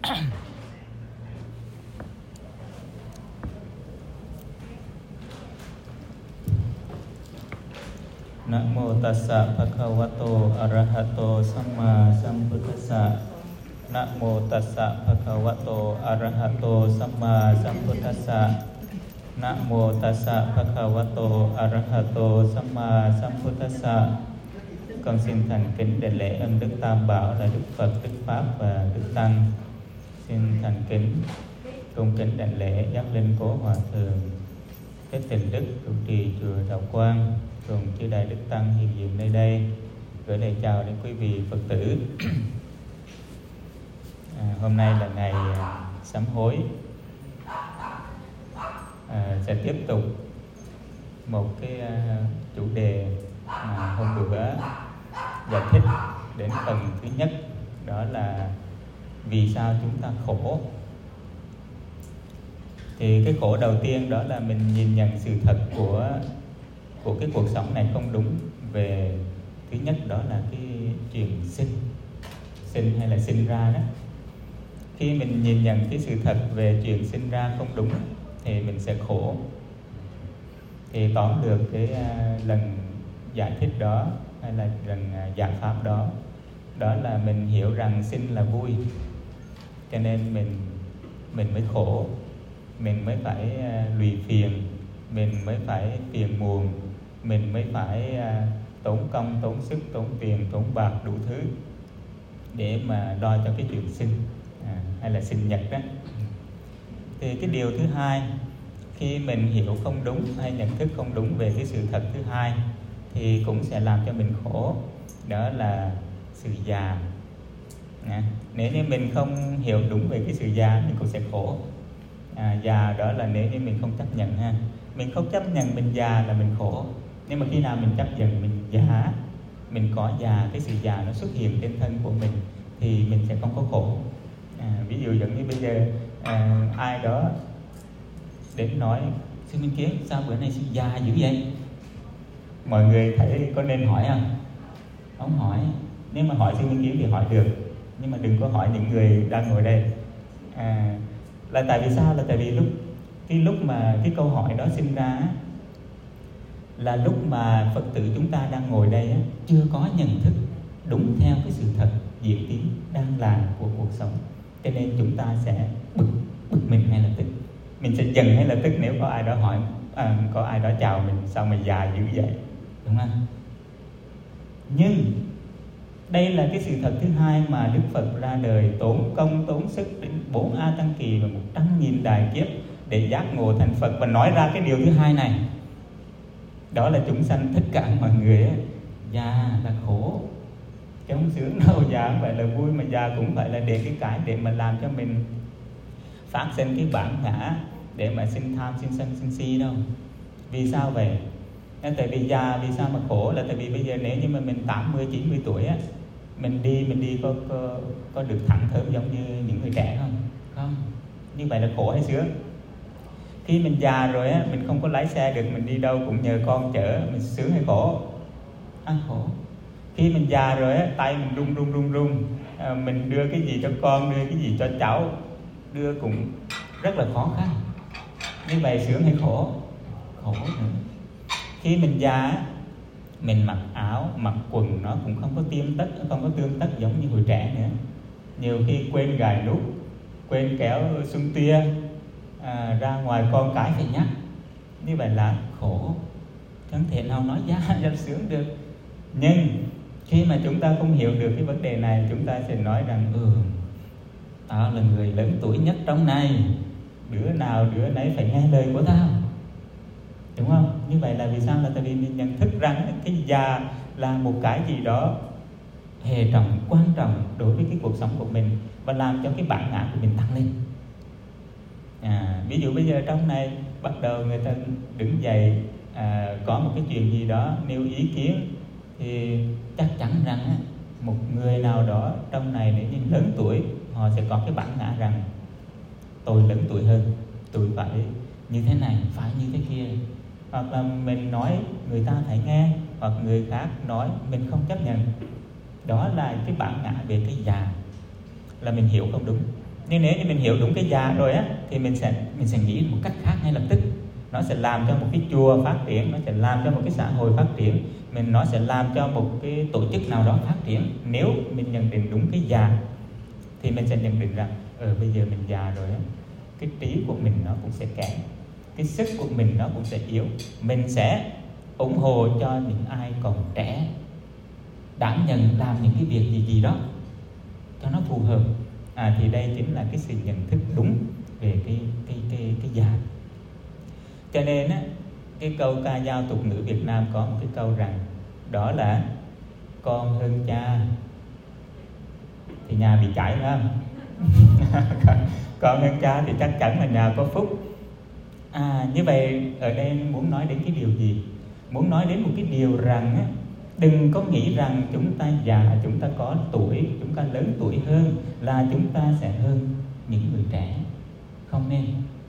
Namo tassa bhagavato arahato samma sambuddhassa. Namo tassa bhagavato arahato samma sambuddhassa. Namo tassa bhagavato arahato samma sambuddhassa. Con xin thành kính đảnh lễ ân đức Tam Bảo là Đức Phật, Đức Pháp và Đức Tăng. Xin thành kính cung kính đảnh lễ giác linh cố hòa thượng Thích Tịnh Đức trụ trì chùa Đạo Quang cùng chư đại đức tăng hiện diện nơi đây, gửi lời chào đến quý vị Phật tử. Hôm nay là ngày sám hối. Sẽ tiếp tục một cái chủ đề mà hôm bữa giải thích đến phần thứ nhất, đó là vì sao chúng ta khổ. Thì cái khổ đầu tiên đó là mình nhìn nhận sự thật của cái cuộc sống này không đúng. Về thứ nhất đó là cái chuyện sinh hay là sinh ra đó. Khi mình nhìn nhận cái sự thật về chuyện sinh ra không đúng thì mình sẽ khổ. Thì tóm được cái lần giải thích đó hay là lần giảng pháp đó, đó là mình hiểu rằng sinh là vui, cho nên mình mới khổ, mình mới phải lụy phiền, mình mới phải phiền muộn, mình mới phải tốn công, tốn sức, tốn tiền, tốn bạc đủ thứ để mà lo cho cái chuyện sinh hay là sinh nhật đó. Thì cái điều thứ hai, khi mình hiểu không đúng hay nhận thức không đúng về cái sự thật thứ hai thì cũng sẽ làm cho mình khổ, đó là sự già. Nếu như mình không hiểu đúng về cái sự già mình cũng sẽ khổ. Già đó là nếu như mình không chấp nhận ha, mình không chấp nhận mình già là mình khổ. Nhưng mà khi nào mình chấp nhận mình già, mình có già, cái sự già nó xuất hiện trên thân của mình thì mình sẽ không có khổ. Ví dụ giống như bây giờ ai đó đến nói: sư Minh Kiến, sao bữa nay sư già dữ vậy? Mọi người thấy có nên hỏi không? Không hỏi. Nếu mà hỏi sư Minh Kiến thì hỏi được, nhưng mà đừng có hỏi những người đang ngồi đây. Là tại vì sao? Là tại vì lúc mà cái câu hỏi đó sinh ra là lúc mà Phật tử chúng ta đang ngồi đây chưa có nhận thức đúng theo cái sự thật diễn tiến đang làm của cuộc sống, cho nên chúng ta sẽ bực mình ngay lập tức. Mình sẽ giận ngay lập tức nếu có ai đó hỏi, có ai đó chào mình sao mà già dữ vậy, đúng không? Nhưng đây là cái sự thật thứ hai mà Đức Phật ra đời, tốn công tốn sức đến 4 A Tăng Kỳ và 100.000 đại kiếp để giác ngộ thành Phật, và nói ra cái điều thứ hai này, đó là chúng sanh tất cả mọi người già là khổ, chứ không sướng đâu. Già không phải là vui, mà già cũng phải là để để mà làm cho mình phát sinh cái bản ngã để mà sinh tham, sinh sân, sinh si đâu. Vì sao vậy? Tại vì già, vì sao mà khổ? Là tại vì bây giờ nếu như mà mình 80, 90 tuổi á, mình đi có được thẳng thớm giống như những người trẻ không? Không. Như vậy là khổ hay sướng? Khi mình già rồi á, mình không có lái xe được, mình đi đâu cũng nhờ con chở, mình sướng hay khổ? Khổ. Khi mình già rồi á, tay mình run, mình đưa cái gì cho con, đưa cái gì cho cháu, đưa cũng rất là khó khăn. Như vậy sướng hay khổ? Khổ nữa. Khi mình già, mình mặc áo, mặc quần nó cũng không có tươm tất giống như hồi trẻ nữa. Nhiều khi quên gài nút, quên kéo xuân tia, ra ngoài con cái phải nhắc. Như vậy là khổ, chẳng thể nào nói giá ra sướng được. Nhưng khi mà chúng ta không hiểu được cái vấn đề này, chúng ta sẽ nói rằng tao là người lớn tuổi nhất trong này, đứa nào đứa nấy phải nghe lời của tao, đúng không? Như vậy là vì sao? Là tại vì mình nhận thức rằng cái già là một cái gì đó hệ trọng, quan trọng đối với cái cuộc sống của mình, và làm cho cái bản ngã của mình tăng lên. Ví dụ bây giờ trong này bắt đầu người ta đứng dậy, có một cái chuyện gì đó nêu ý kiến, thì chắc chắn rằng một người nào đó trong này nếu như lớn tuổi, họ sẽ có cái bản ngã rằng tôi lớn tuổi hơn, tôi phải như thế này, phải như thế kia. Hoặc là mình nói người ta phải nghe, hoặc người khác nói mình không chấp nhận. Đó là cái bản ngã về cái già, là mình hiểu không đúng. Nhưng nếu như mình hiểu đúng cái già rồi á, thì mình sẽ nghĩ một cách khác ngay lập tức. Nó sẽ làm cho một cái chùa phát triển, nó sẽ làm cho một cái xã hội phát triển, nó sẽ làm cho một cái tổ chức nào đó phát triển. Nếu mình nhận định đúng cái già thì mình sẽ nhận định rằng bây giờ mình già rồi á, cái trí của mình nó cũng sẽ kém, cái sức của mình nó cũng sẽ yếu. Mình sẽ ủng hộ cho những ai còn trẻ, đảm nhận làm những cái việc gì đó cho nó phù hợp. Thì đây chính là cái sự nhận thức đúng về cái già. Cho nên á, cái câu ca dao tục ngữ Việt Nam có một cái câu rằng đó là con hơn cha thì nhà bị cháy, phải không? Con hơn cha thì chắc chắn là nhà có phúc. Như vậy ở đây muốn nói đến cái điều gì? Muốn nói đến một cái điều rằng á, đừng có nghĩ rằng chúng ta già, chúng ta có tuổi, chúng ta lớn tuổi hơn là chúng ta sẽ hơn những người trẻ. Không nên.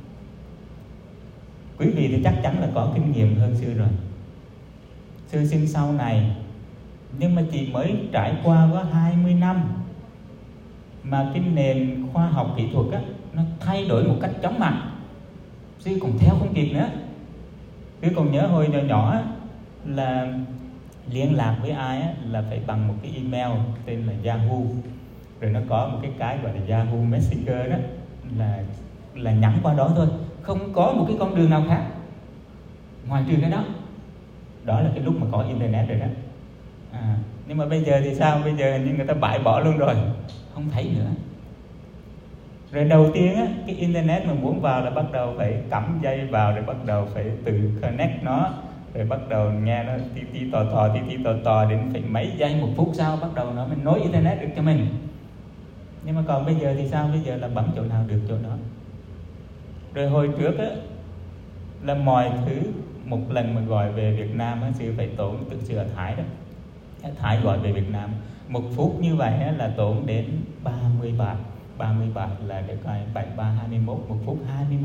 Quý vị thì chắc chắn là có kinh nghiệm hơn sư rồi. Sư sinh sau này, nhưng mà chỉ mới trải qua có 20 năm mà cái nền khoa học kỹ thuật á, nó thay đổi một cách chóng mặt. Sư còn theo không kịp nữa. Sư còn nhớ hồi nhỏ nhỏ là liên lạc với ai á, là phải bằng một cái email tên là Yahoo. Rồi nó có một cái gọi là Yahoo Messenger đó, là nhắn qua đó thôi, không có một cái con đường nào khác ngoài trừ cái đó. Đó là cái lúc mà có internet rồi đó. Nhưng mà bây giờ thì sao? Bây giờ như người ta bãi bỏ luôn rồi, không thấy nữa. Rồi đầu tiên á, cái internet mà muốn vào là bắt đầu phải cắm dây vào, rồi bắt đầu phải tự connect nó, rồi bắt đầu nghe nó tí tí tò đến phải mấy giây một phút sau bắt đầu nó mới nối internet được cho mình. Nhưng mà còn bây giờ thì sao? Bây giờ là bấm chỗ nào được chỗ đó. Rồi hồi trước á, là mọi thứ một lần mà gọi về Việt Nam á, sư phải tốn, tự sư ở Thái đó, Thái gọi về Việt Nam một phút như vậy á, là tốn đến 30 bạc. 30 bạc là để coi 7321 một phút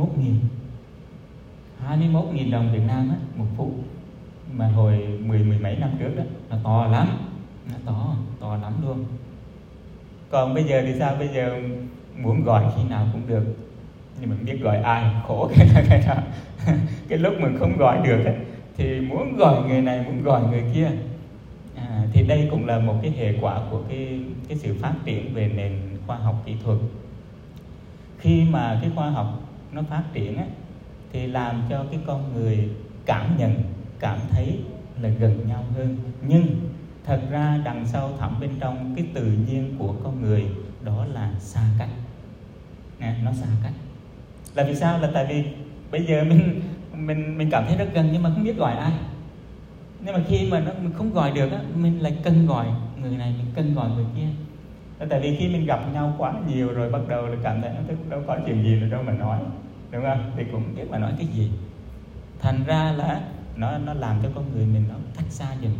21.000 đồng Việt Nam á, một phút. Mà hồi mười mấy năm trước đó, nó to lắm, nó to lắm luôn. Còn bây giờ thì sao? Bây giờ muốn gọi khi nào cũng được, nhưng mình biết gọi ai, khổ cái đó. Cái lúc mình không gọi được ấy, thì muốn gọi người này, muốn gọi người kia. Thì đây cũng là một cái hệ quả của cái sự phát triển về nền khoa học kỹ thuật. Khi mà cái khoa học nó phát triển ấy, thì làm cho cái con người cảm thấy là gần nhau hơn. Nhưng thật ra đằng sau thẳm bên trong cái tự nhiên của con người đó là xa cách. Nó xa cách. Là vì sao? Là tại vì bây giờ mình cảm thấy rất gần nhưng mà không biết gọi ai. Nhưng mà khi mà mình không gọi được á, mình lại cần gọi người này, mình cần gọi người kia. Là tại vì khi mình gặp nhau quá nhiều rồi bắt đầu là cảm thấy nó đâu có chuyện gì nữa đâu mà nói, đúng không? Thì cũng biết mà nói cái gì. Thành ra là nó làm cho con người mình nó cách xa dần.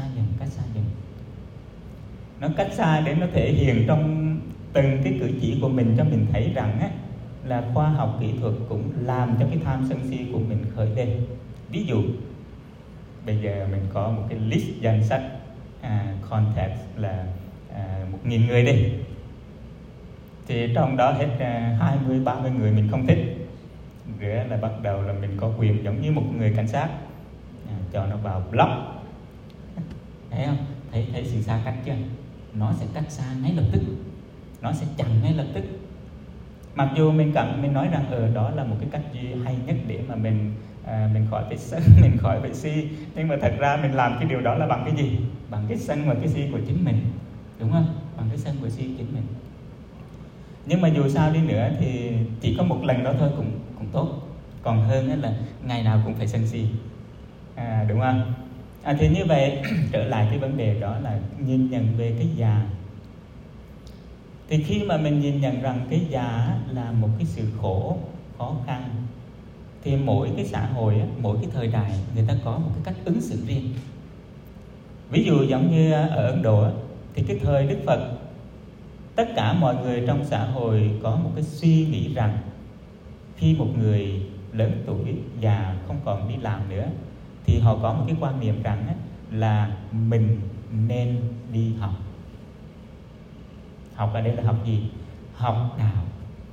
Nó cách xa để nó thể hiện trong từng cái cử chỉ của mình cho mình thấy rằng á, là khoa học kỹ thuật cũng làm cho cái tham sân si của mình khởi lên. Ví dụ bây giờ mình có một cái list danh sách contact là 1.000 người đi, thì trong đó hết 20-30 người mình không thích, rồi là bắt đầu là mình có quyền giống như một người cảnh sát cho nó vào block. Thấy không? Thấy sự xa cách chưa? Nó sẽ cách xa ngay lập tức, nó sẽ chặn ngay lập tức. Mặc dù mình nói rằng đó là một cái cách hay nhất để mà mình khỏi phải sân, mình khỏi phải si, nhưng mà thật ra mình làm cái điều đó là bằng cái gì? Bằng cái sân và cái si của chính mình, đúng không? Bằng cái sân và si của chính mình. Nhưng mà dù sao đi nữa thì chỉ có một lần đó thôi cũng tốt, còn hơn là ngày nào cũng phải sân si, đúng không? Thì như vậy trở lại cái vấn đề đó là nhìn nhận về cái già. Thì khi mà mình nhìn nhận rằng cái già là một cái sự khổ, khó khăn, thì mỗi cái xã hội, mỗi cái thời đại người ta có một cái cách ứng xử riêng. Ví dụ giống như ở Ấn Độ thì cái thời Đức Phật, tất cả mọi người trong xã hội có một cái suy nghĩ rằng khi một người lớn tuổi, già, không còn đi làm nữa, thì họ có một cái quan niệm rằng là mình nên đi học. Học ở đây là học gì? Học đạo.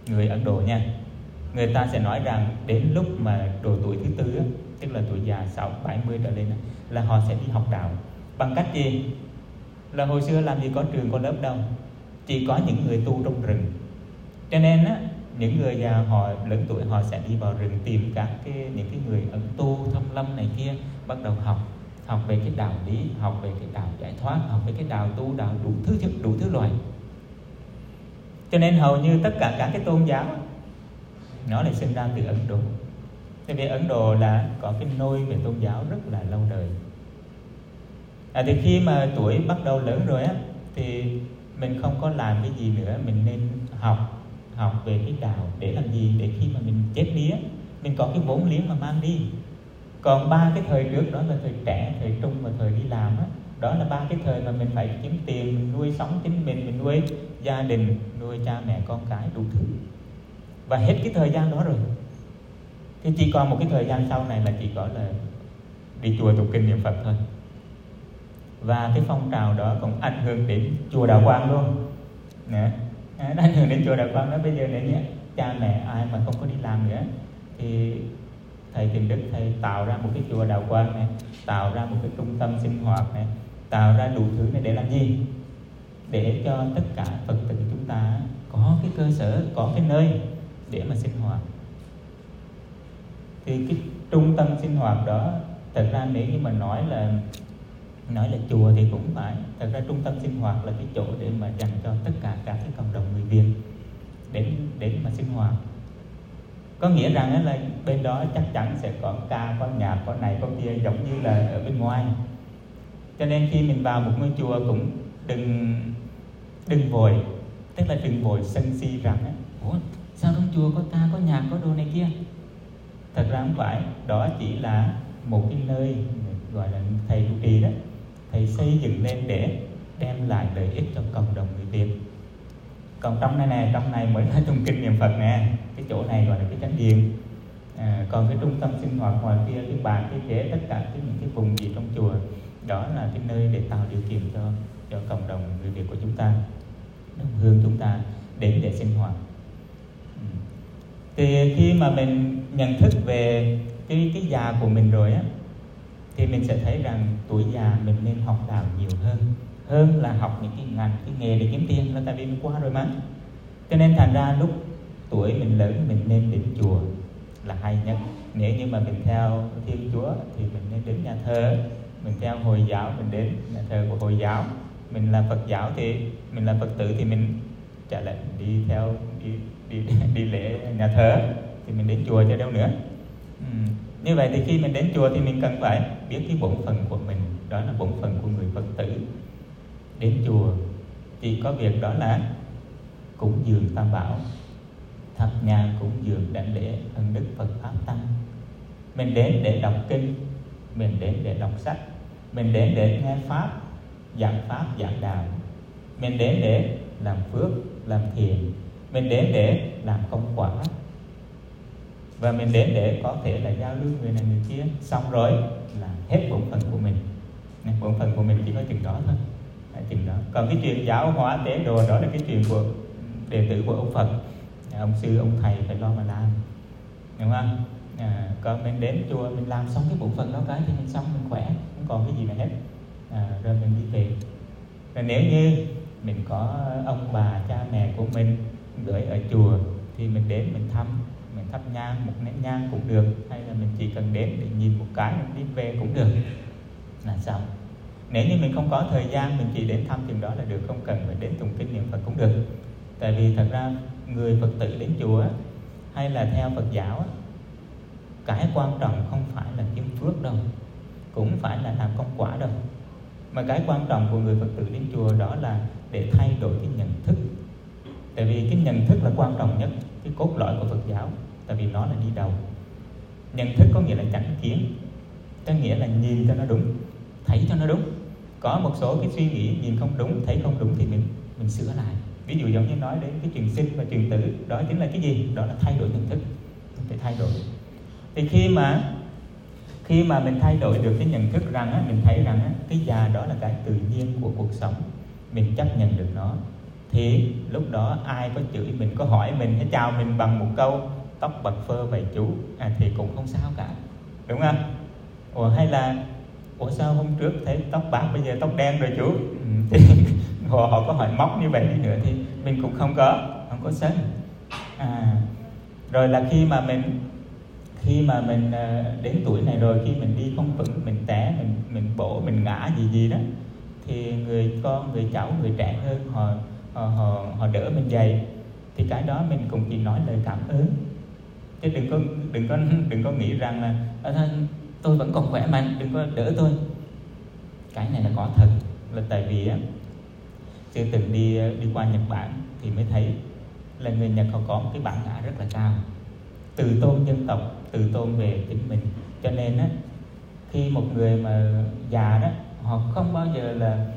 người Ấn Độ nha, người ta sẽ nói rằng đến lúc mà độ tuổi thứ tư á, tức là tuổi già 70 trở lên á, là họ sẽ đi học đạo. Bằng cách gì? Là hồi xưa làm gì có trường có lớp đâu, chỉ có những người tu trong rừng. Cho nên á, những người già họ lớn tuổi họ sẽ đi vào rừng tìm những cái người ẩn tu thâm lâm này kia, bắt đầu học về cái đạo lý, học về cái đạo giải thoát, học về cái đạo tu, đạo đủ thứ loại. Cho nên hầu như tất cả các cái tôn giáo nó lại sinh ra từ Ấn Độ. Tại vì Ấn Độ là có cái nôi về tôn giáo rất là lâu đời. Thì khi mà tuổi bắt đầu lớn rồi á, thì mình không có làm cái gì nữa, mình nên học về cái đạo để làm gì? Để khi mà mình chết đi á, mình có cái vốn liếng mà mang đi. Còn 3 cái thời trước đó là thời trẻ, thời trung và thời đi làm á, đó là 3 cái thời mà mình phải kiếm tiền, mình nuôi sống chính mình nuôi gia đình, nuôi cha mẹ con cái đủ thứ. Và hết cái thời gian đó rồi thì chỉ còn một cái thời gian sau này là chỉ có là đi chùa tụng kinh niệm Phật thôi. Và cái phong trào đó còn ảnh hưởng đến chùa Đạo Quang luôn. Ảnh hưởng đến chùa Đạo Quang đó. Bây giờ nếu như cha mẹ ai mà không có đi làm nữa thì thầy Thiền Đức thầy tạo ra một cái chùa Đạo Quang này, tạo ra một cái trung tâm sinh hoạt này, tạo ra đủ thứ này để làm gì? Để cho tất cả Phật tử chúng ta có cái cơ sở, có cái nơi để mà sinh hoạt. Thì cái trung tâm sinh hoạt đó, thật ra nếu như mà nói là chùa thì cũng phải, thật ra trung tâm sinh hoạt là cái chỗ để mà dành cho tất cả các cái cộng đồng người Việt đến mà sinh hoạt. Có nghĩa rằng là bên đó chắc chắn sẽ có ca, có nhạc, có này, có kia, giống như là ở bên ngoài. Cho nên khi mình vào một ngôi chùa cũng đừng vội, tức là đừng vội sân si rằng ủa sao trong chùa có ca, có nhạc, có đồ này kia. Thật ra không phải, đó chỉ là một cái nơi gọi là thầy trụ trì đó, thầy xây dựng lên để đem lại lợi ích cho cộng đồng người Việt. Còn trong này mới là tụng kinh niệm Phật nè, cái chỗ này gọi là cái chánh điện. Còn cái trung tâm sinh hoạt ngoài kia, cái bàn, cái ghế, tất cả những cái vùng gì trong chùa, đó là cái nơi để tạo điều kiện cho cộng đồng người Việt của chúng ta, đồng hương chúng ta đến để sinh hoạt. Thì khi mà mình nhận thức về cái già của mình rồi á, thì mình sẽ thấy rằng tuổi già mình nên học đạo nhiều hơn là học những cái ngành, cái nghề để kiếm tiền, là tại vì mình qua rồi mà. Cho nên thành ra lúc tuổi mình lớn mình nên đến chùa là hay nhất. Nếu như mà mình theo Thiên Chúa thì mình nên đến nhà thờ, mình theo Hồi giáo mình đến nhà thờ của Hồi giáo, mình là Phật giáo thì mình là Phật tử thì mình trả lại đi lễ nhà thờ thì mình đến chùa cho đâu nữa. Như vậy thì khi mình đến chùa thì mình cần phải biết cái bổn phận của mình, đó là bổn phận của người Phật tử. Đến chùa chỉ có việc đó là cúng dường Tam Bảo, thắp nhang cúng dường đảnh lễ ân đức Phật Pháp Tăng. Mình đến để đọc kinh, mình đến để đọc sách, mình đến để nghe Pháp, giảng đạo, mình đến để làm phước, làm thiện, mình đến để làm công quả, và mình đến để có thể là giao lưu người này người kia. Xong rồi là hết bổn phận của mình. Bổn phận của mình chỉ có chừng đó thôi, chừng đó. Còn cái chuyện giáo hóa tế đồ đó là cái chuyện của đệ tử của ông Phật, ông sư, ông thầy phải lo mà làm, đúng không? Còn mình đến chùa mình làm xong cái bổn phận đó cái thì mình xong, mình khỏe, không còn cái gì mà hết. Rồi mình đi về. Rồi nếu như mình có ông bà cha mẹ của mình gửi ở chùa thì mình đến mình thăm, mình thắp nhang, một nén nhang cũng được, hay là mình chỉ cần đến để nhìn một cái mình đi về cũng được là xong. Nếu như mình không có thời gian, mình chỉ đến thăm chừng đó là được, không cần phải đến tụng kinh niệm Phật cũng được. Tại vì thật ra người Phật tử đến chùa hay là theo Phật giáo, cái quan trọng không phải là kiếm phước đâu, cũng phải là làm công quả đâu, mà cái quan trọng của người Phật tử đến chùa đó là để thay đổi cái nhận thức. Tại vì cái nhận thức là quan trọng nhất, cái cốt lõi của Phật giáo, tại vì nó là đi đầu. Nhận thức có nghĩa là chánh kiến, có nghĩa là nhìn cho nó đúng, thấy cho nó đúng. Có một số cái suy nghĩ nhìn không đúng, thấy không đúng thì mình sửa lại. Ví dụ giống như nói đến cái chuyện sinh và chuyện tử, đó chính là cái gì? Đó là thay đổi nhận thức, mình phải thay đổi. Thì khi mà mình thay đổi được cái nhận thức rằng mình thấy rằng cái già đó là cái tự nhiên của cuộc sống, mình chấp nhận được nó, thì lúc đó ai có chửi mình, có hỏi mình hay chào mình bằng một câu tóc bạc phơ vậy chú, thì cũng không sao cả, đúng không? Hay là sao hôm trước thấy tóc bạc bây giờ tóc đen rồi chú, thì họ có hỏi móc như vậy đi nữa thì mình cũng không có sân. Rồi là khi mà mình đến tuổi này rồi, khi mình đi không vững, mình té, mình bổ, mình ngã gì đó, thì người con, người cháu, người trẻ hơn họ đỡ mình dậy, thì cái đó mình cũng chỉ nói lời cảm ơn, chứ đừng có nghĩ rằng là tôi vẫn còn khỏe mạnh, đừng có đỡ tôi. Cái này là có thật, là tại vì á, sư từng đi qua Nhật Bản thì mới thấy là người Nhật họ có một cái bản ngã rất là cao, từ tôn dân tộc, từ tôn về chính mình. Cho nên á, khi một người mà già đó, họ không bao giờ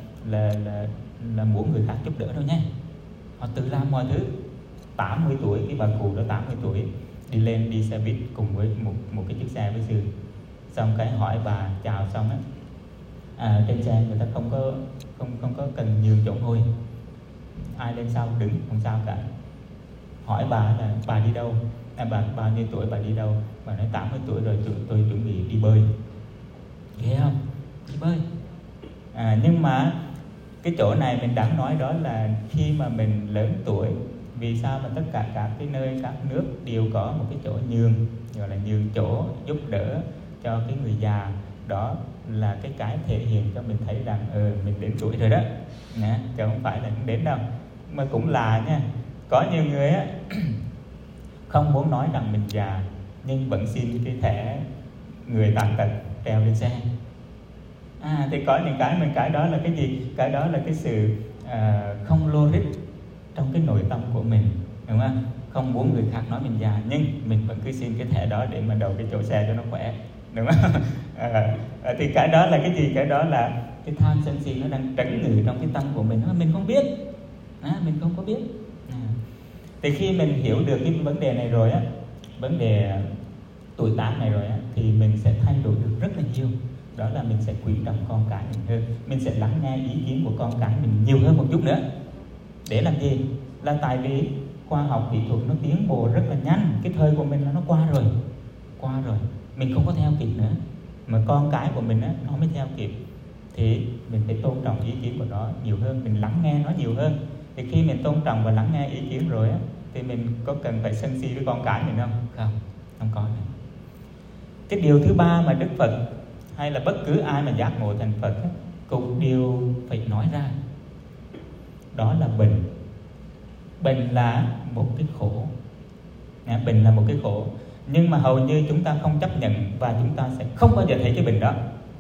là muốn người khác giúp đỡ đâu nha. Họ tự làm mọi thứ. 80 tuổi, cái bà cụ đó 80 tuổi đi lên đi xe buýt cùng với một cái chiếc xe với sư, xong cái hỏi bà chào xong á, trên xe người ta không có cần nhường chỗ ngồi, ai lên sau đứng không sao cả. Hỏi bà là bà đi đâu, bà bao nhiêu tuổi, bà đi đâu, bà nói 80 tuổi rồi, tôi chuẩn bị đi bơi. Ghê không? Đi bơi. Nhưng mà cái chỗ này mình đáng nói đó là khi mà mình lớn tuổi, vì sao mà tất cả các cái nơi, các nước đều có một cái chỗ nhường, gọi là nhường chỗ giúp đỡ cho cái người già. Đó là cái thể hiện cho mình thấy rằng mình đến tuổi rồi đó, chứ không phải là không đến đâu. Mà cũng là nha, có nhiều người á không muốn nói rằng mình già, nhưng vẫn xin cái thẻ người tàn tật treo lên xe. Thì có những cái đó là cái gì? Cái đó là cái sự không logic trong cái nội tâm của mình, đúng không? Không muốn người khác nói mình già, nhưng mình vẫn cứ xin cái thẻ đó để mà đầu cái chỗ xe cho nó khỏe, đúng không? Thì cái đó là cái gì? Cái đó là cái tham sân si nó đang trấn ngự trong cái tâm của mình không biết, mình không có biết. Thì khi mình hiểu được cái vấn đề này rồi á, vấn đề tuổi tác này rồi á, thì mình sẽ thay đổi được rất là nhiều. Đó là mình sẽ quý trọng con cái mình hơn, mình sẽ lắng nghe ý kiến của con cái mình nhiều hơn một chút nữa. Để làm gì? Là tại vì khoa học kỹ thuật nó tiến bộ rất là nhanh, cái thời của mình là nó qua rồi, mình không có theo kịp nữa, mà con cái của mình á, nó mới theo kịp. Thì mình phải tôn trọng ý kiến của nó nhiều hơn, mình lắng nghe nó nhiều hơn. Thì khi mình tôn trọng và lắng nghe ý kiến rồi á, thì mình có cần phải sân si với con cái mình không? Không có nữa. Cái điều thứ ba mà Đức Phật hay là bất cứ ai mà giác ngộ thành Phật á, cũng đều phải nói ra, đó là bệnh. Bệnh là một cái khổ, bệnh là một cái khổ, nhưng mà hầu như chúng ta không chấp nhận và chúng ta sẽ không bao giờ thấy cái bệnh đó.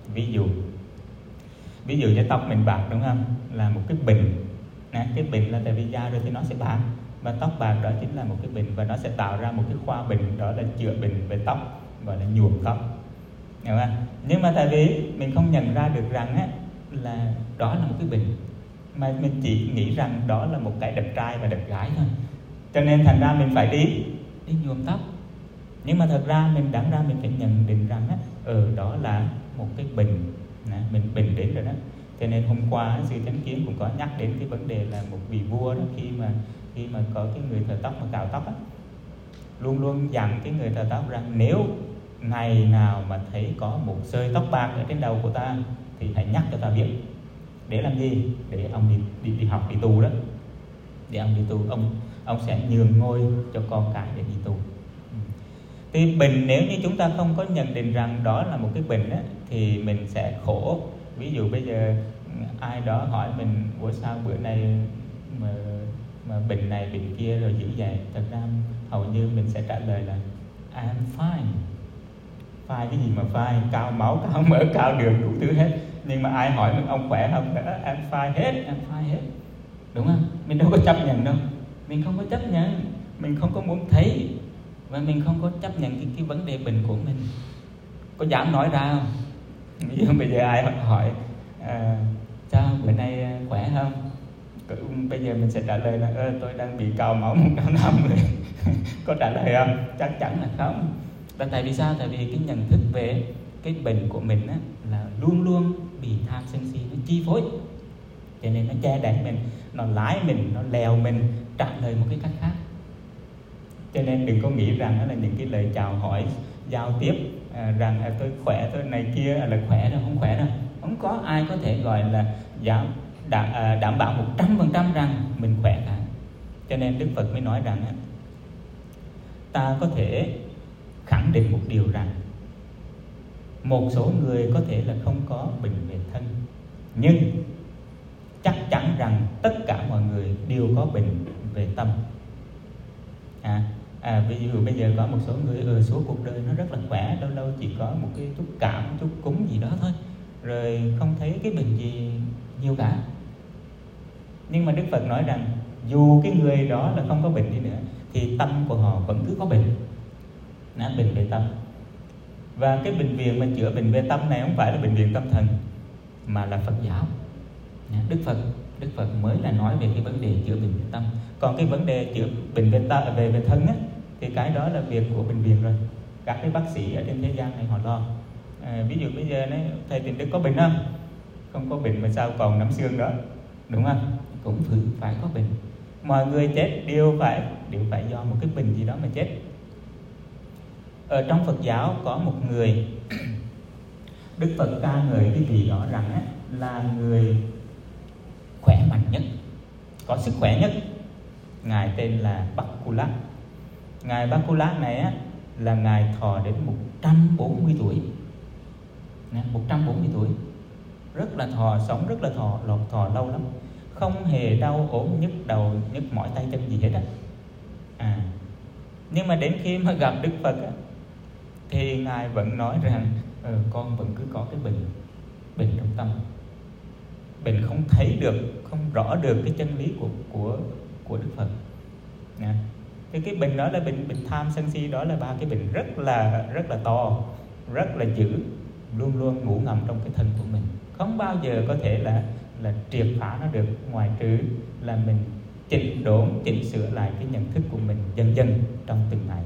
Ví dụ như tóc mình bạc, đúng không? Là một cái bệnh. Cái bệnh là tại vì da rồi thì nó sẽ bạc, và tóc bạc đó chính là một cái bệnh, và nó sẽ tạo ra một cái khoa bệnh, đó là chữa bệnh về tóc, gọi là nhuộm tóc, hiểu không? Nhưng mà tại vì mình không nhận ra được rằng á, là đó là một cái bệnh, mà mình chỉ nghĩ rằng đó là một cái đẹp trai và đẹp gái thôi, cho nên thành ra mình phải đi nhuộm tóc. Nhưng mà thật ra mình đáng ra mình phải nhận định rằng á, đó là một cái bệnh, mình bệnh đến rồi đó. Cho nên hôm qua sư Chánh Kiến cũng có nhắc đến cái vấn đề là một vị vua đó, khi mà có cái người thợ tóc mà cạo tóc á, luôn luôn dặn cái người thợ tóc rằng nếu ngày nào mà thấy có một sợi tóc bạc ở trên đầu của ta thì hãy nhắc cho ta biết. Để làm gì? Để ông đi học, đi tu đó. Để ông đi tu, ông sẽ nhường ngôi cho con cái để đi tu. Thì bệnh, nếu như chúng ta không có nhận định rằng đó là một cái bệnh á, thì mình sẽ khổ. Ví dụ bây giờ ai đó hỏi mình, ủa sao bữa nay mà bệnh này bệnh kia rồi dữ vậy? Thật ra hầu như mình sẽ trả lời là I'm fine. Fine cái gì mà fine? Cao máu, cao mỡ, cao đường, đủ thứ hết. Nhưng mà ai hỏi mình ông khỏe không? I'm fine hết. Đúng không? Mình đâu có chấp nhận đâu. Mình không có chấp nhận, mình không có muốn thấy, và mình không có chấp nhận cái vấn đề bệnh của mình. Có dám nói ra không? Bây giờ ai hỏi sao bữa nay khỏe không? Bây giờ mình sẽ trả lời là tôi đang bị cao máu 150. Có trả lời không? Chắc chắn là không. Và tại vì sao? Tại vì cái nhận thức về cái bệnh của mình á, là luôn luôn bị tham sân si nó chi phối. cho nên nó che đậy mình, nó lái mình, nó lèo mình trả lời một cái cách khác. Cho nên đừng có nghĩ rằng đó là những cái lời chào hỏi giao tiếp rằng tôi khỏe, tôi này kia là khỏe đâu, không khỏe đâu. Không có ai có thể gọi là đảm bảo 100% rằng mình khỏe cả. Cho nên Đức Phật mới nói rằng ta có thể khẳng định một điều rằng một số người có thể là không có bệnh về thân, nhưng chắc chắn rằng tất cả mọi người đều có bệnh về tâm. Ví dụ bây giờ có một số người suốt cuộc đời nó rất là khỏe, lâu lâu chỉ có một cái chút cảm, chút cúm gì đó thôi, rồi không thấy cái bệnh gì nhiều cả. Nhưng mà Đức Phật nói rằng dù cái người đó là không có bệnh đi nữa thì tâm của họ vẫn cứ có bệnh, bệnh về tâm. Và cái bệnh viện mà chữa bệnh về tâm này không phải là bệnh viện tâm thần, mà là Phật giáo. Đức Phật mới là nói về cái vấn đề chữa bệnh về tâm. Còn cái vấn đề chữa bệnh về thân thì cái đó là việc của bệnh viện rồi. Các cái bác sĩ ở trên thế gian này họ lo. Ví dụ bây giờ này, thầy Tịnh Đức có bệnh không? Không có bệnh mà sao còn nắm xương đó, đúng không? Cũng phải có bệnh. Mọi người chết đều phải do một cái bệnh gì đó mà chết. Ở trong Phật giáo có một người Đức Phật ca ngợi cái vị đó rằng là người khỏe mạnh nhất, có sức khỏe nhất. Ngài tên là Bakulat. Ngài Bakulat này là ngài thọ đến 140 tuổi. 140 tuổi, rất là sống rất là thọ lâu lắm, không hề đau ốm, nhức đầu, nhức mỏi tay chân gì hết Nhưng mà đến khi mà gặp Đức Phật thì ngài vẫn nói rằng con vẫn cứ có cái bệnh trong tâm, bệnh không thấy được, không rõ được cái chân lý của Đức Phật. Cái bệnh đó là bệnh tham sân si, đó là ba cái bệnh rất là to, rất là dữ, luôn luôn ngủ ngầm trong cái thân của mình, không bao giờ có thể là triệt phá nó được, ngoài trừ là mình chỉnh sửa lại cái nhận thức của mình dần dần trong từng ngày.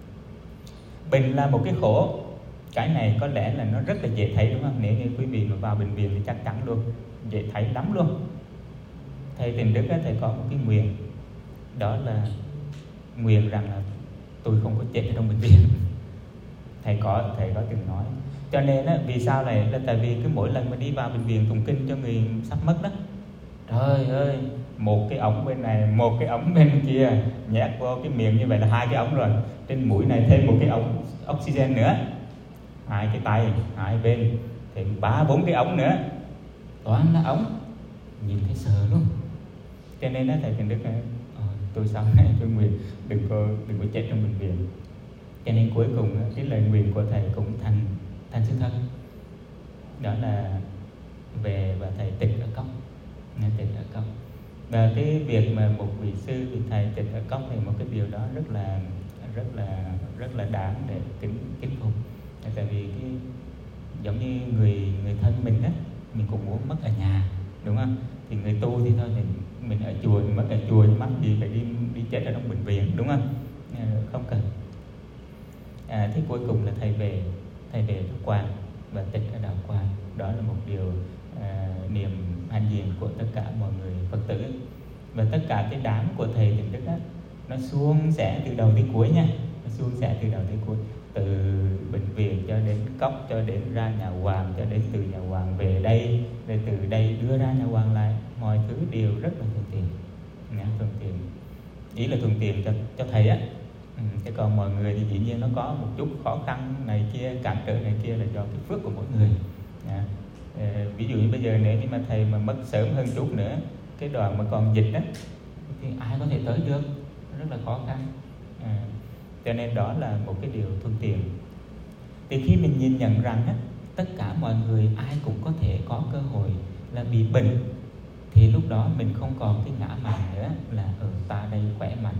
Bệnh là một cái khổ, cái này có lẽ là nó rất là dễ thấy, đúng không? Nếu như quý vị mà vào bệnh viện thì chắc chắn luôn, dễ thấy lắm luôn. Thầy Tịnh Đức thầy có một cái nguyện, đó là nguyện rằng là tôi không có chết ở trong bệnh viện. Thầy có từng nói. Cho nên vì sao này, là tại vì cứ mỗi lần mà đi vào bệnh viện tụng kinh cho người sắp mất đó, trời ơi, một cái ống bên này, một cái ống bên kia, nhét vô cái miệng như vậy là 2 cái ống rồi, trên mũi này thêm một cái ống oxygen nữa, 2 cái tay, 2 bên, thêm 3-4 cái ống nữa, toàn là ống, nhìn thấy sờ luôn. Cho nên thầy Tịnh Đức tôi sau này tôi nguyện đừng có chết trong bệnh viện. Cho nên cuối cùng cái lời nguyện của thầy cũng thành sự thật, đó là về và thầy tịch ở cốc, tịch ở cốc. Và cái việc mà một vị sư vị thầy tịch ở cốc này, một cái điều đó rất là đáng để kính phục. Tại vì cái giống như người thân mình mình cũng muốn mất ở nhà, đúng không? Thì người tu thì thôi, mình ở chùa, mình mất ở chùa, mắc gì phải đi chết ở trong bệnh viện, đúng không? Không cần. Thế cuối cùng là thầy về Đạo Quang và tịch ở Đạo Quang. Đó là một điều niềm hạnh diện của tất cả mọi người Phật tử. Và tất cả cái đám của thầy Tịnh Đức nó suôn sẻ từ đầu đến cuối nha, nó suôn sẻ từ đầu đến cuối, từ bệnh viện cho đến cốc, cho đến ra nhà Hoàng, cho đến từ nhà Hoàng về đây, rồi từ đây đưa ra nhà Hoàng lại, mọi thứ đều rất là thuận tiện. Thuận tiện, ý là thuận tiện cho thầy Thế còn mọi người thì dĩ nhiên nó có một chút khó khăn này kia, cản trở này kia là do cái phước của mỗi người. Ví dụ như bây giờ nếu như mà thầy mà mất sớm hơn chút nữa, cái đoạn mà còn dịch thì ai có thể tới được, rất là khó khăn. Cho nên đó là một cái điều thuận tiện. Thì khi mình nhìn nhận rằng tất cả mọi người ai cũng có thể có cơ hội là bị bệnh, thì lúc đó mình không còn cái ngã mạn nữa là ở ta đây khỏe mạnh,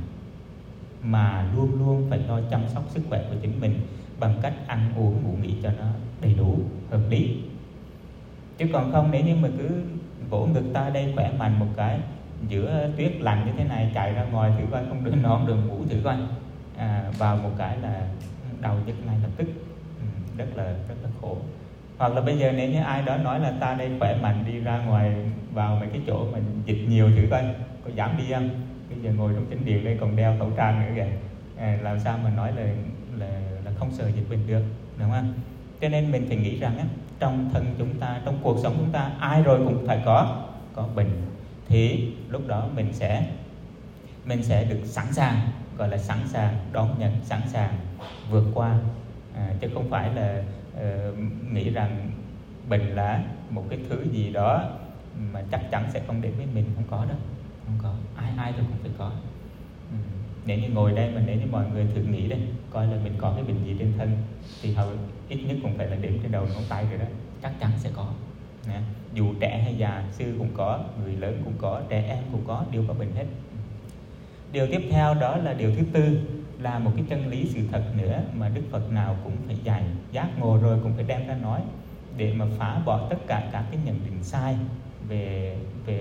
mà luôn luôn phải lo chăm sóc sức khỏe của chính mình bằng cách ăn uống ngủ nghỉ cho nó đầy đủ, hợp lý. Chứ còn không, nếu như mà cứ vỗ ngực ta đây khỏe mạnh một cái, giữa tuyết lạnh như thế này chạy ra ngoài thử coi, không được nón đường ngủ thử coi, vào một cái là đau nhức ngay lập tức, rất là khổ. Hoặc là bây giờ nếu như ai đó nói là ta đây khỏe mạnh, đi ra ngoài vào mấy cái chỗ mà dịch nhiều thử coi có dám đi không. Bây giờ ngồi trong chánh điện đây còn đeo khẩu trang nữa kìa, làm sao mà nói là không sợ dịch bệnh được, đúng không? Cho nên mình phải nghĩ rằng á, trong thân chúng ta, trong cuộc sống chúng ta, ai rồi cũng phải có bệnh, thì lúc đó mình sẽ được sẵn sàng, gọi là sẵn sàng đón nhận, sẵn sàng vượt qua, chứ không phải là nghĩ rằng bệnh là một cái thứ gì đó mà chắc chắn sẽ không đến với mình. Không có đâu, không có, ai rồi cũng phải có. Nếu như ngồi đây mà nếu như mọi người thử nghĩ đây, coi là mình có cái bệnh gì trên thân thì hầu ít nhất cũng phải là đếm trên đầu ngón tay rồi đó, chắc chắn sẽ có. Dù trẻ hay già, sư cũng có, người lớn cũng có, trẻ em cũng có, đều có bệnh hết. Điều tiếp theo đó là điều thứ tư, là một cái chân lý sự thật nữa mà Đức Phật nào cũng phải dạy, giác ngộ rồi cũng phải đem ra nói, để mà phá bỏ tất cả các cái nhận định sai về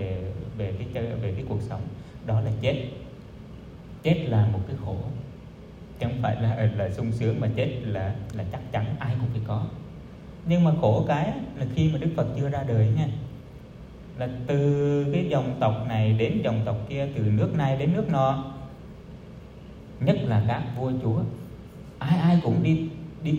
cái cuộc sống. Đó là chết. Chết là một cái khổ, chứ không phải là sung sướng, mà chết là chắc chắn ai cũng phải có. Nhưng mà khổ cái là khi mà Đức Phật chưa ra đời nha, là từ cái dòng tộc này đến dòng tộc kia, từ nước này đến nước nọ, nhất là các vua chúa, ai cũng đi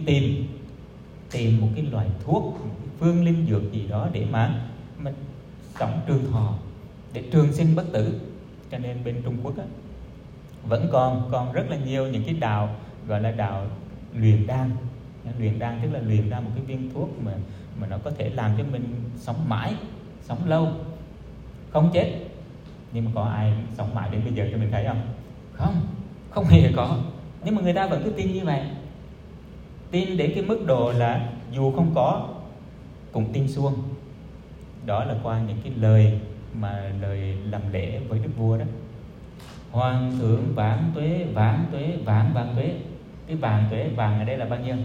tìm một cái loại thuốc, một cái phương linh dược gì đó để mà sống trường thọ, để trường sinh bất tử. Cho nên bên Trung Quốc á, vẫn còn rất là nhiều những cái đạo gọi là đạo luyện đan. Luyện đan tức là luyện ra một cái viên thuốc mà nó có thể làm cho mình sống mãi, sống lâu, không chết. Nhưng mà có ai sống mãi đến bây giờ cho mình thấy không? Không hề có. Nhưng mà người ta vẫn cứ tin như vậy, tin đến cái mức độ là dù không có cũng tin suông. Đó là qua những cái lời làm lễ với đức vua đó: Hoàng thượng vạn tuế, vạn tuế, vạn tuế. Cái vạn tuế, vạn ở đây là bao nhiêu?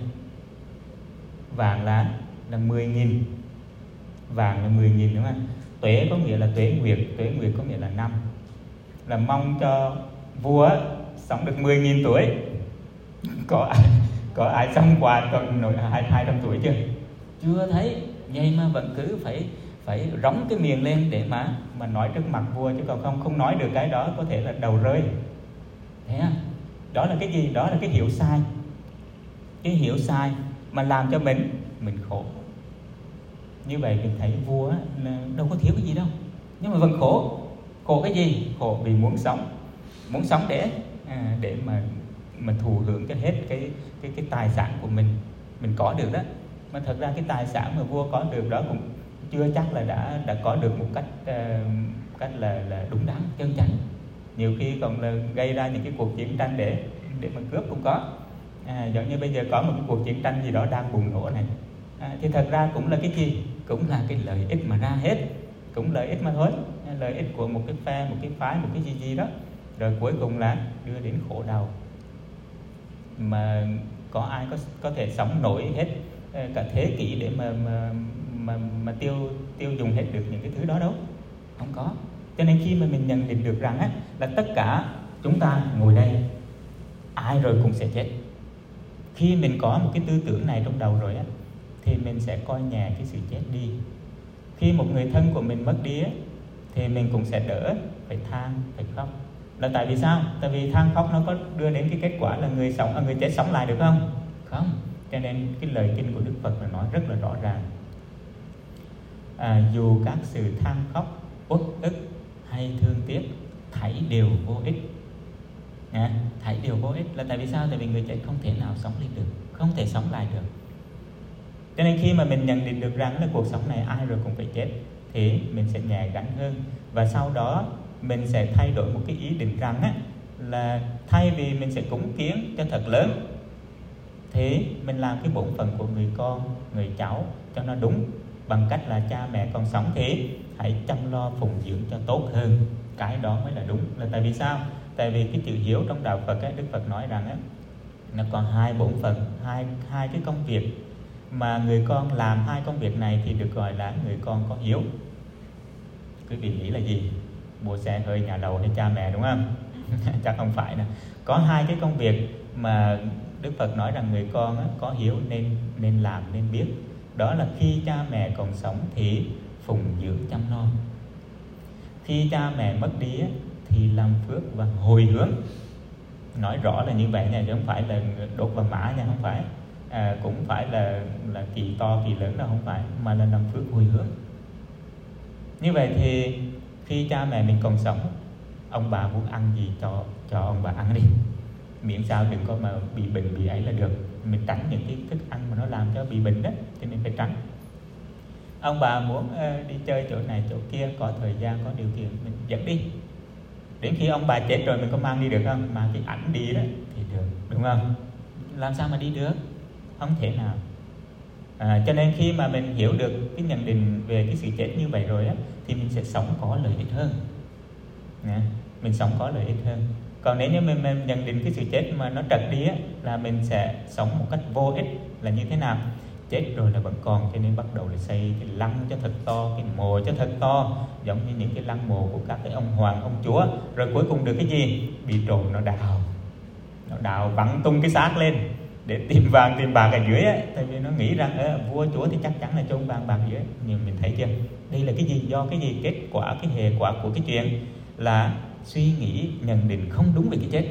Vạn là 10.000. Vạn là 10.000, đúng không? Tuế có nghĩa là tuế nguyệt có nghĩa là năm. Là mong cho vua sống được 10.000 tuổi. Có ai sống qua còn nổi 200 tuổi chưa? Chưa thấy. Vậy mà vẫn cứ phải rống cái miệng lên để mà nói trước mặt vua, chứ còn không nói được cái đó có thể là đầu rơi. Thế à? Đó là cái gì? Đó là cái hiểu sai. Cái hiểu sai mà làm cho mình khổ. Như vậy mình thấy vua là đâu có thiếu cái gì đâu, nhưng mà vẫn khổ. Khổ cái gì? Khổ vì muốn sống để mà thụ hưởng cho hết cái tài sản của mình có được đó. Mà thật ra cái tài sản mà vua có được đó cũng chưa chắc là đã có được một cách là đúng đắn, chân chánh. Nhiều khi còn là gây ra những cái cuộc chiến tranh để mà cướp cũng có. Giống như bây giờ có một cái cuộc chiến tranh gì đó đang bùng nổ này, thì thật ra cũng là cái gì? Cũng là cái lợi ích mà ra hết, cũng lợi ích mà thôi. Lợi ích của một cái phe, một cái phái, một cái gì đó, rồi cuối cùng là đưa đến khổ đau. Mà có ai có thể sống nổi hết cả thế kỷ để mà tiêu dùng hết được những cái thứ đó đâu? Không có. Cho nên khi mà mình nhận định được rằng là tất cả chúng ta ngồi đây, ai rồi cũng sẽ chết. Khi mình có một cái tư tưởng này trong đầu rồi thì mình sẽ coi nhẹ cái sự chết đi. Khi một người thân của mình mất đi thì mình cũng sẽ đỡ phải than, phải khóc. Là tại vì sao? Tại vì than khóc nó có đưa đến cái kết quả là người chết sống lại được không? Không. Cho nên cái lời kinh của Đức Phật là nói rất là rõ ràng: dù các sự than khóc, uất ức hay thương tiếc, thảy đều vô ích. Thảy đều vô ích là tại vì sao? Tại vì người chết không thể nào sống lên được, không thể sống lại được. Cho nên khi mà mình nhận định được rằng là cuộc sống này ai rồi cũng phải chết, thì mình sẽ nhẹ gánh hơn. Và sau đó mình sẽ thay đổi một cái ý định rằng là thay vì mình sẽ cúng kiến cho thật lớn, thì mình làm cái bổn phận của người con, người cháu cho nó đúng, bằng cách là cha mẹ còn sống thì hãy chăm lo phụng dưỡng cho tốt hơn. Cái đó mới là đúng. Là tại vì sao? Tại vì cái chữ hiếu trong đạo Phật Đức Phật nói rằng nó còn hai bổn phận, hai cái công việc, mà người con làm hai công việc này thì được gọi là người con có hiếu. Quý vị nghĩ là gì? Mua xe hơi, nhà lầu hay cha mẹ, đúng không? Chắc không phải nè. Có hai cái công việc mà Đức Phật nói rằng người con có hiếu nên làm, nên biết. đó là khi cha mẹ còn sống thì phụng dưỡng chăm nom, khi cha mẹ mất đi thì làm phước và hồi hướng. Nói rõ là như vậy nha, chứ không phải là đốt vào mã nha, không phải, cũng phải là kỳ to kỳ lớn đâu, không phải, mà là làm phước hồi hướng. Như vậy thì khi cha mẹ mình còn sống, ông bà muốn ăn gì cho ông bà ăn đi, miễn sao đừng có mà bị bệnh bị ấy là được. Mình tránh những cái thức ăn mà nó làm cho bị bệnh đó thì mình phải tránh. Ông bà muốn đi chơi chỗ này chỗ kia, có thời gian có điều kiện mình dẫn đi. Đến khi ông bà chết rồi mình có mang đi được không? Mang cái ảnh đi đó thì được, đúng không? Làm sao mà đi được? Không thể nào. Cho nên khi mà mình hiểu được cái nhận định về cái sự chết như vậy rồi á, thì mình sẽ sống có lợi ích hơn. Mình sống có lợi ích hơn. Còn nếu như mình nhận định cái sự chết mà nó trật đi á, là mình sẽ sống một cách vô ích. Là như thế nào? Chết rồi là vẫn còn, cho nên bắt đầu là xây cái lăng cho thật to, cái mồ cho thật to, giống như những cái lăng mồ của các cái ông hoàng, ông chúa. Rồi cuối cùng được cái gì? Bị trộm nó đào vặn tung cái xác lên để tìm vàng tìm bạc ở dưới ấy. Tại vì nó nghĩ rằng vua chúa thì chắc chắn là chôn vàng bạc dưới. Nhưng mình thấy chưa, đây là cái gì? Do cái gì? Kết quả, cái hệ quả của cái chuyện là suy nghĩ nhận định không đúng về cái chết.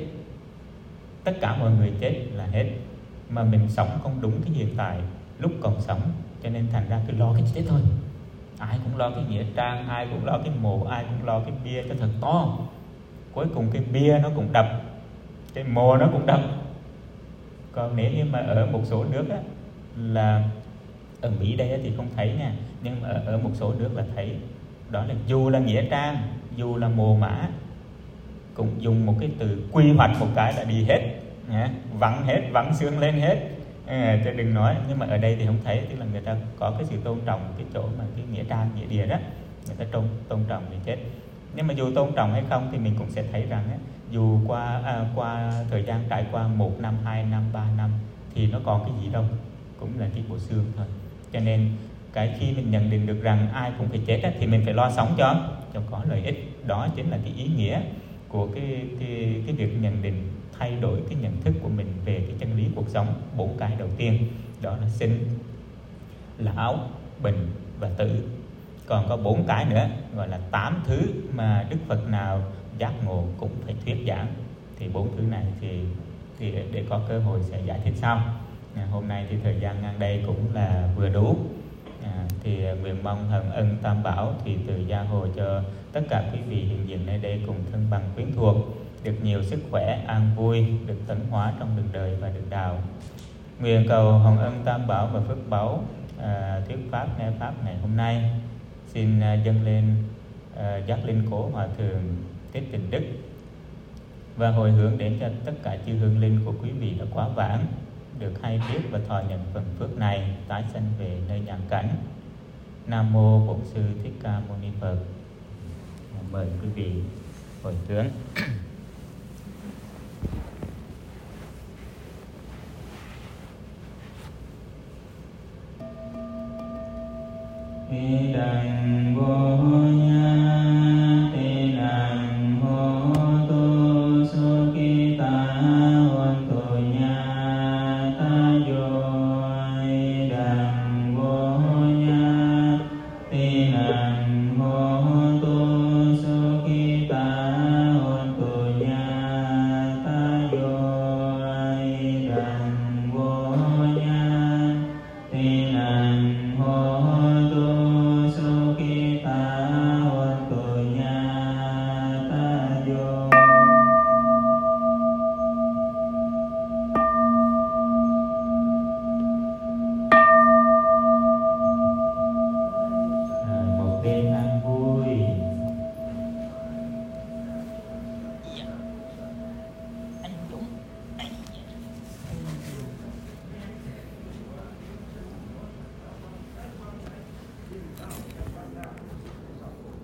Tất cả mọi người chết là hết, mà mình sống không đúng cái hiện tại lúc còn sống, cho nên thành ra cứ lo cái chết thôi. Ai cũng lo cái nghĩa trang, ai cũng lo cái mộ, ai cũng lo cái bia cho thật to. Cuối cùng cái bia nó cũng đập, cái mộ nó cũng đập. Còn nếu như mà ở một số nước á, là ở Mỹ đây thì không thấy nha, nhưng mà ở một số nước là thấy. Đó là dù là nghĩa trang, dù là mồ mã, cũng dùng một cái từ quy hoạch một cái là đi hết, vặn hết, vặn xương lên hết, chứ đừng nói. Nhưng mà ở đây thì không thấy, tức là người ta có cái sự tôn trọng cái chỗ mà cái nghĩa trang, nghĩa địa đó, người ta tôn trọng người chết. Nhưng mà dù tôn trọng hay không thì mình cũng sẽ thấy rằng dù qua thời gian trải qua 1 năm, 2 năm, 3 năm thì nó còn cái gì đâu, cũng là cái bộ xương thôi. Cho nên cái khi mình nhận định được rằng ai cũng phải chết thì mình phải lo sống cho có lợi ích. Đó chính là cái ý nghĩa của cái việc nhận định, thay đổi cái nhận thức của mình về cái chân lý cuộc sống. 4 cái đầu tiên đó là sinh, lão, bệnh và tử. Còn có 4 cái nữa gọi là 8 thứ mà Đức Phật nào giác ngộ cũng phải thuyết giảng. Thì 4 thứ này thì để có cơ hội sẽ giải thích sau. Hôm nay thì thời gian ngang đây cũng là vừa đủ. Thì nguyện mong hồng ân Tam Bảo thì từ gia hộ cho tất cả quý vị hiện diện nơi đây cùng thân bằng quyến thuộc được nhiều sức khỏe, an vui, được tấn hóa trong đường đời và đường đạo. Nguyện cầu hồng ân Tam Bảo và phước báu thuyết pháp nghe pháp ngày hôm nay xin dâng lên giác linh cố hòa thượng Thích Tịnh Đức, và hồi hướng đến cho tất cả chư hương linh của quý vị đã quá vãng được hay biết và thọ nhận phần phước này, tái sanh về nơi nhàn cảnh. Nam mô Bổn Sư Thích Ca Mâu Ni Phật. Mời quý vị hồi hướng.